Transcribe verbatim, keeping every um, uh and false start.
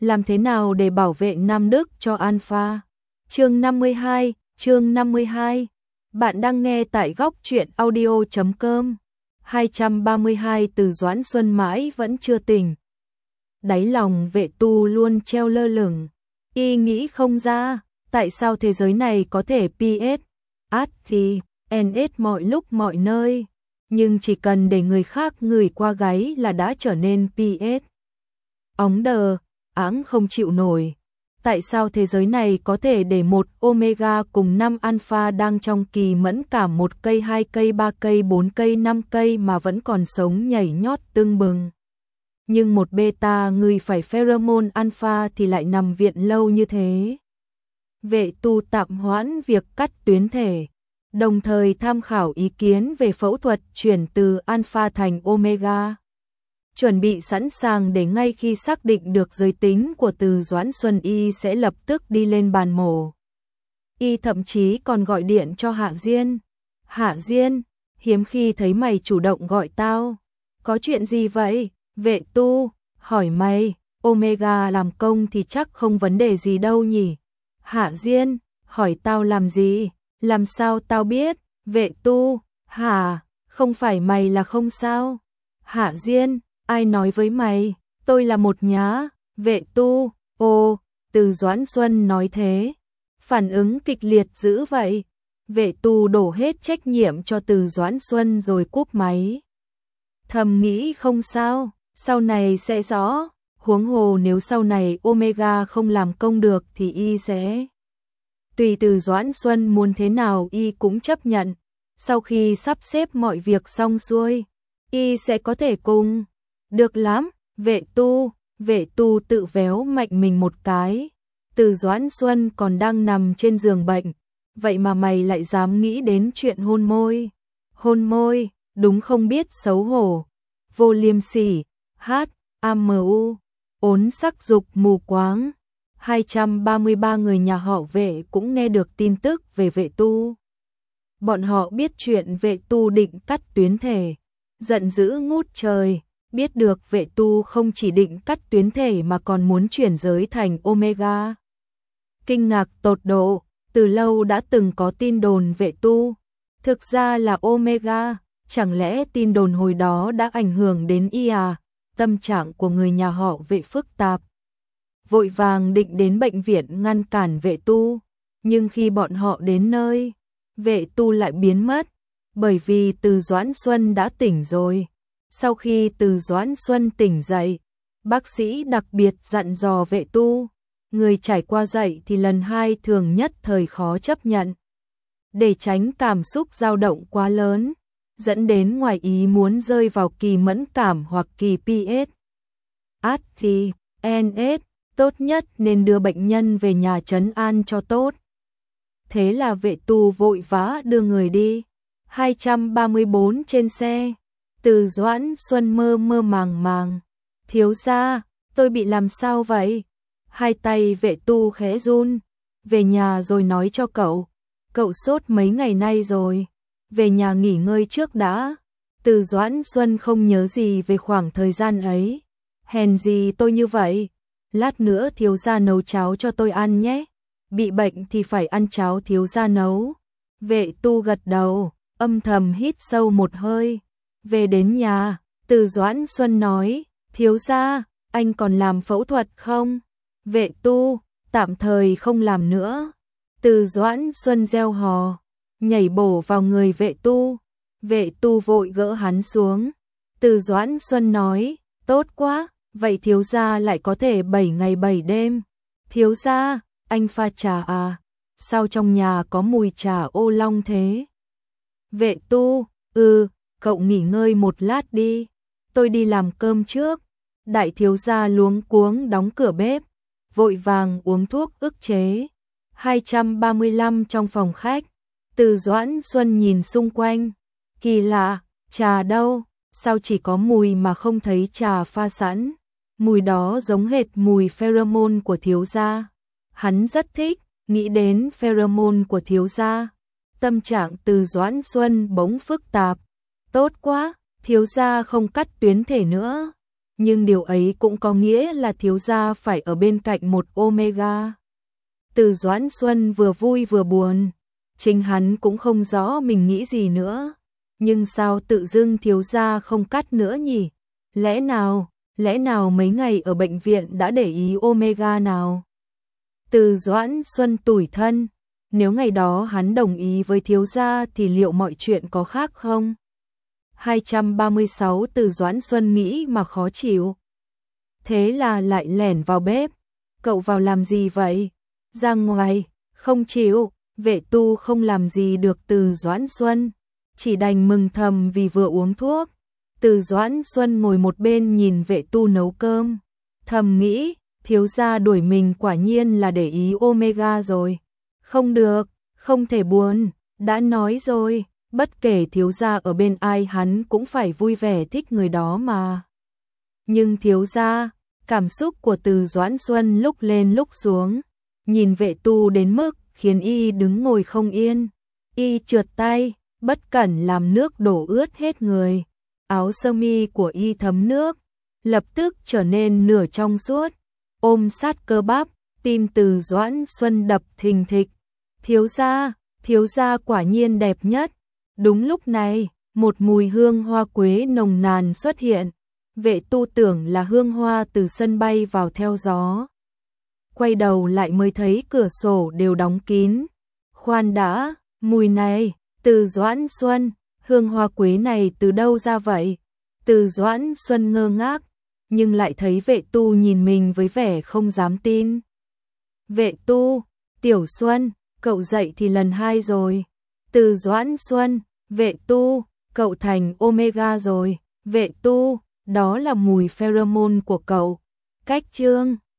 Làm thế nào để bảo vệ nam đức cho alpha? Chương năm mươi hai, chương năm mươi hai. Bạn đang nghe tại góc truyện audio chấm com. hai trăm ba mươi hai Từ Doãn Xuân mãi vẫn chưa tỉnh. Đáy lòng Vệ Tu luôn treo lơ lửng. Y nghĩ không ra, tại sao thế giới này có thể pê ét, át thì, en ét mọi lúc mọi nơi, nhưng chỉ cần để người khác ngửi qua gáy là đã trở nên pê ét. Óng đờ, áng không chịu nổi. Tại sao thế giới này có thể để một omega cùng năm alpha đang trong kỳ mẫn cảm một cây, hai cây, ba cây, bốn cây, năm cây mà vẫn còn sống nhảy nhót tưng bừng. Nhưng một beta người phải pheromone alpha thì lại nằm viện lâu như thế. Vệ Tu tạm hoãn việc cắt tuyến thể, đồng thời tham khảo ý kiến về phẫu thuật chuyển từ alpha thành omega. Chuẩn bị sẵn sàng để ngay khi xác định được giới tính của Từ Doãn Xuân y sẽ lập tức đi lên bàn mổ. Y thậm chí còn gọi điện cho Hạ Diên. Hạ Diên, hiếm khi thấy mày chủ động gọi tao. Có chuyện gì vậy? Vệ Tu, hỏi mày, omega làm công thì chắc không vấn đề gì đâu nhỉ? Hạ Diên, hỏi tao làm gì? Làm sao tao biết? Vệ Tu, hả? Không phải mày là không sao? Hạ Diên, ai nói với mày? Tôi là một nhá. Vệ Tu, ồ, Từ Doãn Xuân nói thế. Phản ứng kịch liệt dữ vậy. Vệ Tu đổ hết trách nhiệm cho Từ Doãn Xuân rồi cúp máy. Thầm nghĩ không sao, sau này sẽ rõ. Huống hồ nếu sau này omega không làm công được thì y sẽ. Tùy Từ Doãn Xuân muốn thế nào y cũng chấp nhận. Sau khi sắp xếp mọi việc xong xuôi, y sẽ có thể cùng. Được lắm, Vệ Tu, Vệ Tu tự véo mạnh mình một cái. Từ Doãn Xuân còn đang nằm trên giường bệnh, vậy mà mày lại dám nghĩ đến chuyện hôn môi. Hôn môi, đúng không biết xấu hổ. Vô liêm sỉ, hát, amu, ốn sắc dục mù quáng. hai trăm ba mươi ba người nhà họ Vệ cũng nghe được tin tức về Vệ Tu. Bọn họ biết chuyện Vệ Tu định cắt tuyến thể, giận dữ ngút trời. Biết được Vệ Tu không chỉ định cắt tuyến thể mà còn muốn chuyển giới thành omega. Kinh ngạc tột độ, từ lâu đã từng có tin đồn Vệ Tu thực ra là omega, chẳng lẽ tin đồn hồi đó đã ảnh hưởng đến y à? Tâm trạng của người nhà họ Vệ phức tạp. Vội vàng định đến bệnh viện ngăn cản Vệ Tu, nhưng khi bọn họ đến nơi, Vệ Tu lại biến mất, bởi vì Từ Doãn Xuân đã tỉnh rồi. Sau khi Từ Doãn Xuân tỉnh dậy, bác sĩ đặc biệt dặn dò Vệ Tu, người trải qua dậy thì lần hai thường nhất thời khó chấp nhận. Để tránh cảm xúc dao động quá lớn, dẫn đến ngoài ý muốn rơi vào kỳ mẫn cảm hoặc kỳ pê ét. Át thì, en ét, tốt nhất nên đưa bệnh nhân về nhà trấn an cho tốt. Thế là Vệ Tu vội vã đưa người đi. hai trăm ba mươi bốn trên xe. Từ Doãn Xuân mơ mơ màng màng. Thiếu gia, tôi bị làm sao vậy? Hai tay Vệ Tu khẽ run. Về nhà rồi nói cho cậu. Cậu sốt mấy ngày nay rồi. Về nhà nghỉ ngơi trước đã. Từ Doãn Xuân không nhớ gì về khoảng thời gian ấy. Hèn gì tôi như vậy. Lát nữa thiếu gia nấu cháo cho tôi ăn nhé. Bị bệnh thì phải ăn cháo thiếu gia nấu. Vệ Tu gật đầu, âm thầm hít sâu một hơi. Về đến nhà, Từ Doãn Xuân nói, thiếu gia, anh còn làm phẫu thuật không? Vệ Tu, tạm thời không làm nữa. Từ Doãn Xuân reo hò, nhảy bổ vào người Vệ Tu. Vệ Tu vội gỡ hắn xuống. Từ Doãn Xuân nói, tốt quá, vậy thiếu gia lại có thể bảy ngày bảy đêm. Thiếu gia, anh pha trà à? Sao trong nhà có mùi trà ô long thế? Vệ Tu, ừ, cậu nghỉ ngơi một lát đi, tôi đi làm cơm trước. Đại thiếu gia luống cuống đóng cửa bếp, vội vàng uống thuốc ức chế. hai trăm ba mươi lăm trong phòng khách, Từ Doãn Xuân nhìn xung quanh. Kỳ lạ, trà đâu? Sao chỉ có mùi mà không thấy trà pha sẵn? Mùi đó giống hệt mùi pheromone của thiếu gia. Hắn rất thích, nghĩ đến pheromone của thiếu gia. Tâm trạng Từ Doãn Xuân bỗng phức tạp. Tốt quá, thiếu gia không cắt tuyến thể nữa. nhưng điều ấy cũng có nghĩa là thiếu gia phải ở bên cạnh một Omega. Từ Doãn Xuân vừa vui vừa buồn, chính hắn cũng không rõ mình nghĩ gì nữa, nhưng sao tự dưng thiếu gia không cắt nữa nhỉ? Lẽ nào, lẽ nào mấy ngày ở bệnh viện đã để ý Omega nào? Từ Doãn Xuân tủi thân, nếu ngày đó hắn đồng ý với thiếu gia thì liệu mọi chuyện có khác không? hai trăm ba mươi sáu Từ Doãn Xuân nghĩ mà khó chịu. Thế là lại lẻn vào bếp. Cậu vào làm gì vậy? Ra ngoài, không chịu, Vệ Tu không làm gì được Từ Doãn Xuân, chỉ đành mừng thầm vì vừa uống thuốc. Từ Doãn Xuân ngồi một bên nhìn Vệ Tu nấu cơm, thầm nghĩ, thiếu gia đuổi mình quả nhiên là để ý Omega rồi. Không được, không thể buồn, đã nói rồi, bất kể thiếu gia ở bên ai hắn cũng phải vui vẻ thích người đó mà. Nhưng thiếu gia, cảm xúc của Từ Doãn Xuân lúc lên lúc xuống, nhìn Vệ Tu đến mức khiến y đứng ngồi không yên. Y trượt tay, bất cẩn làm nước đổ ướt hết người. Áo sơ mi của y thấm nước, lập tức trở nên nửa trong suốt, ôm sát cơ bắp, tim Từ Doãn Xuân đập thình thịch. Thiếu gia, thiếu gia quả nhiên đẹp nhất. Đúng lúc này, một mùi hương hoa quế nồng nàn xuất hiện. Vệ Tu tưởng là hương hoa từ sân bay vào theo gió. Quay đầu lại mới thấy cửa sổ đều đóng kín. Khoan đã, mùi này, Từ Doãn Xuân, hương hoa quế này từ đâu ra vậy? Từ Doãn Xuân ngơ ngác, nhưng lại thấy Vệ Tu nhìn mình với vẻ không dám tin. Vệ Tu, Tiểu Xuân, cậu dậy thì lần hai rồi. Từ Doãn Xuân, Vệ Tu, cậu thành Omega rồi. Vệ Tu, đó là mùi pheromone của cậu. Cách chương